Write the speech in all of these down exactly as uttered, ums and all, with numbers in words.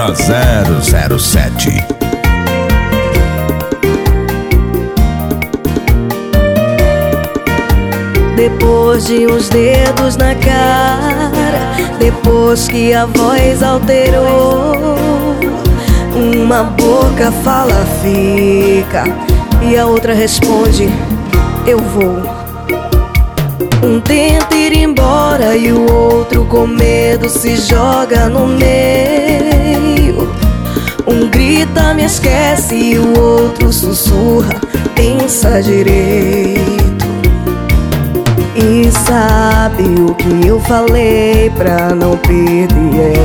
Banda zero zero sete. Depois de uns dedos na cara, depois que a voz alterou, uma boca fala fica e a outra responde eu vou. Um tenta ir embora e o outro com medo se joga no meio. Um grita me esquece e o outro sussurra pensa direito. E sabe o que eu falei pra não perder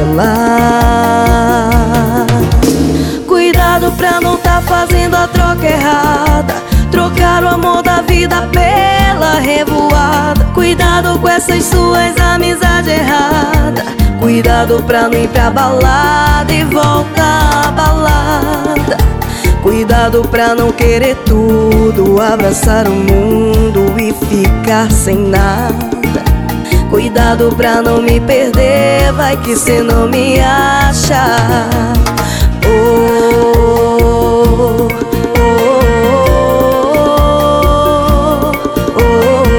ela? Cuidado pra não tá fazendo a troca errada, trocar o amor da vida pela revoada. Cuidado com essas suas amizades erradas, cuidado pra não ir pra balada e voltar à balada. Cuidado pra não querer tudo, abraçar o mundo e ficar sem nada. Cuidado pra não me perder, vai que cê não me acha. Oh, oh, oh,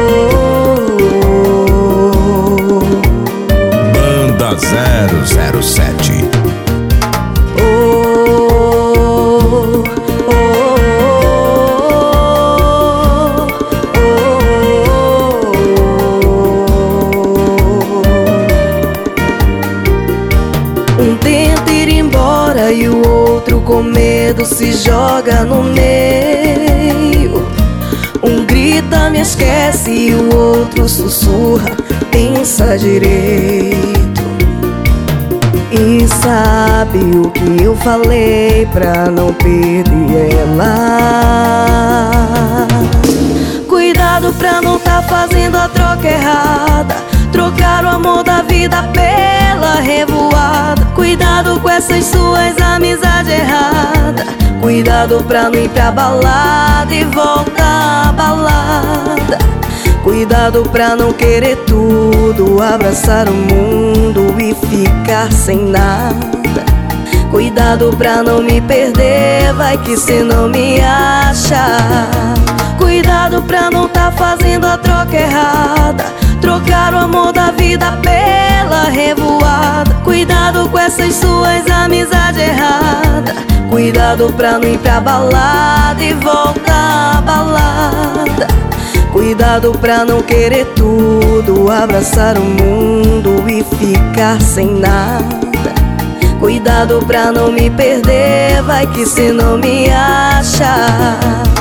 oh, oh. Banda zero zero sete. Um tenta ir embora e o outro com medo se joga no meio. Um grita me esquece e o outro sussurra pensa direito. E sabe o que eu falei pra não perder ela? Cuidado pra não tá fazendo a troca errada, trocar o amor da vida pela revoada. Cuidado com essas suas amizades erradas, cuidado pra não ir pra balada e voltar à balada. Cuidado pra não querer tudo, abraçar o mundo e ficar sem nada. Cuidado pra não me perder, vai que cê não me acha. Cuidado pra não tá fazendo a troca errada, trocar o amor da vida pela revoada. Cuidado com essas suas amizades erradas, cuidado pra não ir pra balada e voltar à balada. Cuidado pra não querer tudo, abraçar o mundo e ficar sem nada. Cuidado pra não me perder, vai que cê não me acha.